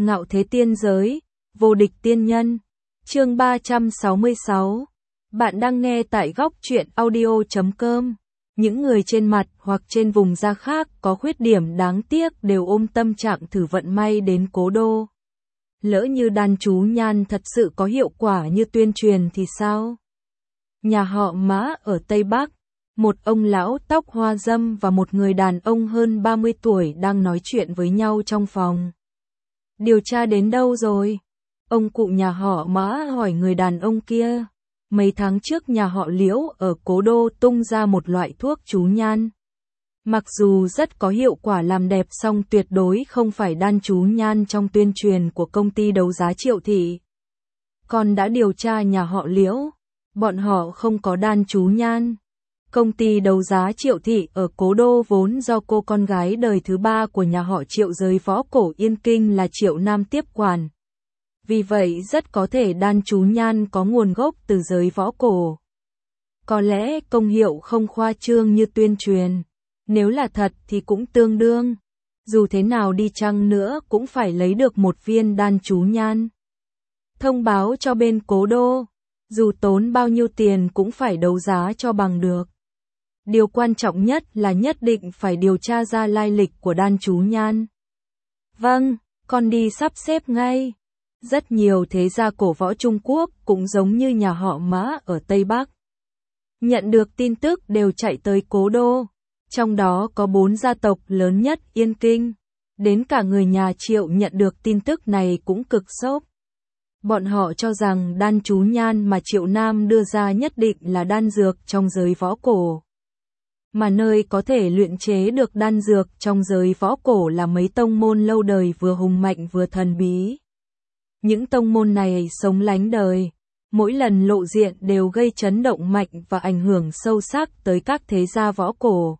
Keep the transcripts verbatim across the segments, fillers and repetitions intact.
Ngạo thế tiên giới, vô địch tiên nhân. Chương ba trăm sáu mươi sáu. Bạn đang nghe tại góc truyện audio chấm com. Những người trên mặt hoặc trên vùng da khác có khuyết điểm đáng tiếc đều ôm tâm trạng thử vận may đến Cố Đô. Lỡ như đan chú nhan thật sự có hiệu quả như tuyên truyền thì sao? Nhà họ Mã ở Tây Bắc, một ông lão tóc hoa râm và một người đàn ông hơn ba mươi tuổi đang nói chuyện với nhau trong phòng. Điều tra đến đâu rồi? Ông cụ nhà họ Mã hỏi người đàn ông kia. Mấy tháng trước nhà họ Liễu ở Cố Đô tung ra một loại thuốc chú nhan. Mặc dù rất có hiệu quả làm đẹp song tuyệt đối không phải đan chú nhan trong tuyên truyền của công ty đấu giá Triệu Thị. Con đã điều tra nhà họ Liễu, bọn họ không có đan chú nhan. Công ty đấu giá Triệu Thị ở Cố Đô vốn do cô con gái đời thứ ba của nhà họ Triệu giới võ cổ Yên Kinh là Triệu Nam tiếp quản. Vì vậy rất có thể đan chú nhan có nguồn gốc từ giới võ cổ. Có lẽ công hiệu không khoa trương như tuyên truyền. Nếu là thật thì cũng tương đương. Dù thế nào đi chăng nữa cũng phải lấy được một viên đan chú nhan. Thông báo cho bên Cố Đô. Dù tốn bao nhiêu tiền cũng phải đấu giá cho bằng được. Điều quan trọng nhất là nhất định phải điều tra ra lai lịch của đan chú nhan. Vâng, con đi sắp xếp ngay. Rất nhiều thế gia cổ võ Trung Quốc cũng giống như nhà họ Mã ở Tây Bắc. Nhận được tin tức đều chạy tới Cố Đô. Trong đó có bốn gia tộc lớn nhất Yên Kinh. Đến cả người nhà Triệu nhận được tin tức này cũng cực sốc. Bọn họ cho rằng đan chú nhan mà Triệu Nam đưa ra nhất định là đan dược trong giới võ cổ. Mà nơi có thể luyện chế được đan dược trong giới võ cổ là mấy tông môn lâu đời vừa hùng mạnh vừa thần bí. Những tông môn này sống lánh đời, mỗi lần lộ diện đều gây chấn động mạnh và ảnh hưởng sâu sắc tới các thế gia võ cổ.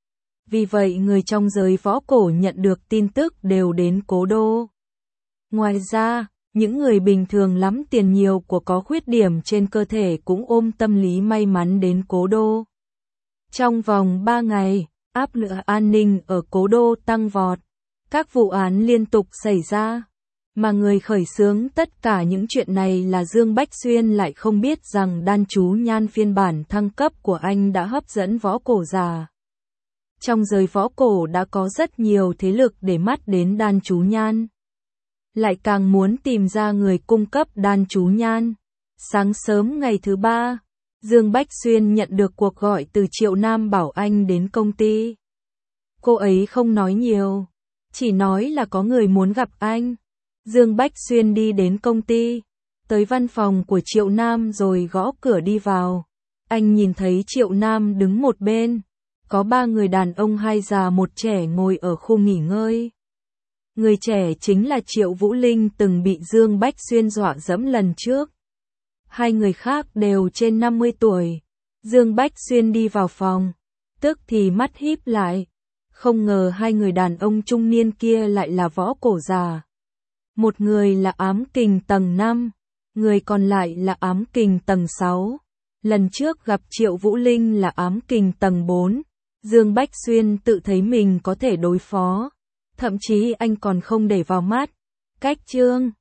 Vì vậy người trong giới võ cổ nhận được tin tức đều đến Cố Đô. Ngoài ra, những người bình thường lắm tiền nhiều của có khuyết điểm trên cơ thể cũng ôm tâm lý may mắn đến Cố Đô. Trong vòng ba ngày, áp lực an ninh ở Cố Đô tăng vọt. Các vụ án liên tục xảy ra. Mà người khởi xướng tất cả những chuyện này là Dương Bách Xuyên lại không biết rằng đan chú nhan phiên bản thăng cấp của anh đã hấp dẫn võ cổ già. Trong giới võ cổ đã có rất nhiều thế lực để mắt đến đan chú nhan. Lại càng muốn tìm ra người cung cấp đan chú nhan. Sáng sớm ngày thứ ba, Dương Bách Xuyên nhận được cuộc gọi từ Triệu Nam bảo anh đến công ty. Cô ấy không nói nhiều, chỉ nói là có người muốn gặp anh. Dương Bách Xuyên đi đến công ty, tới văn phòng của Triệu Nam rồi gõ cửa đi vào. Anh nhìn thấy Triệu Nam đứng một bên, có ba người đàn ông hai già một trẻ ngồi ở khu nghỉ ngơi. Người trẻ chính là Triệu Vũ Linh từng bị Dương Bách Xuyên dọa dẫm lần trước. Hai người khác đều trên năm mươi tuổi. Dương Bách Xuyên đi vào phòng, tức thì mắt híp lại. Không ngờ hai người đàn ông trung niên kia lại là võ cổ già. Một người là ám kình tầng năm, người còn lại là ám kình tầng sáu. Lần trước gặp Triệu Vũ Linh là ám kình tầng bốn. Dương Bách Xuyên tự thấy mình có thể đối phó. Thậm chí anh còn không để vào mắt. Cách chương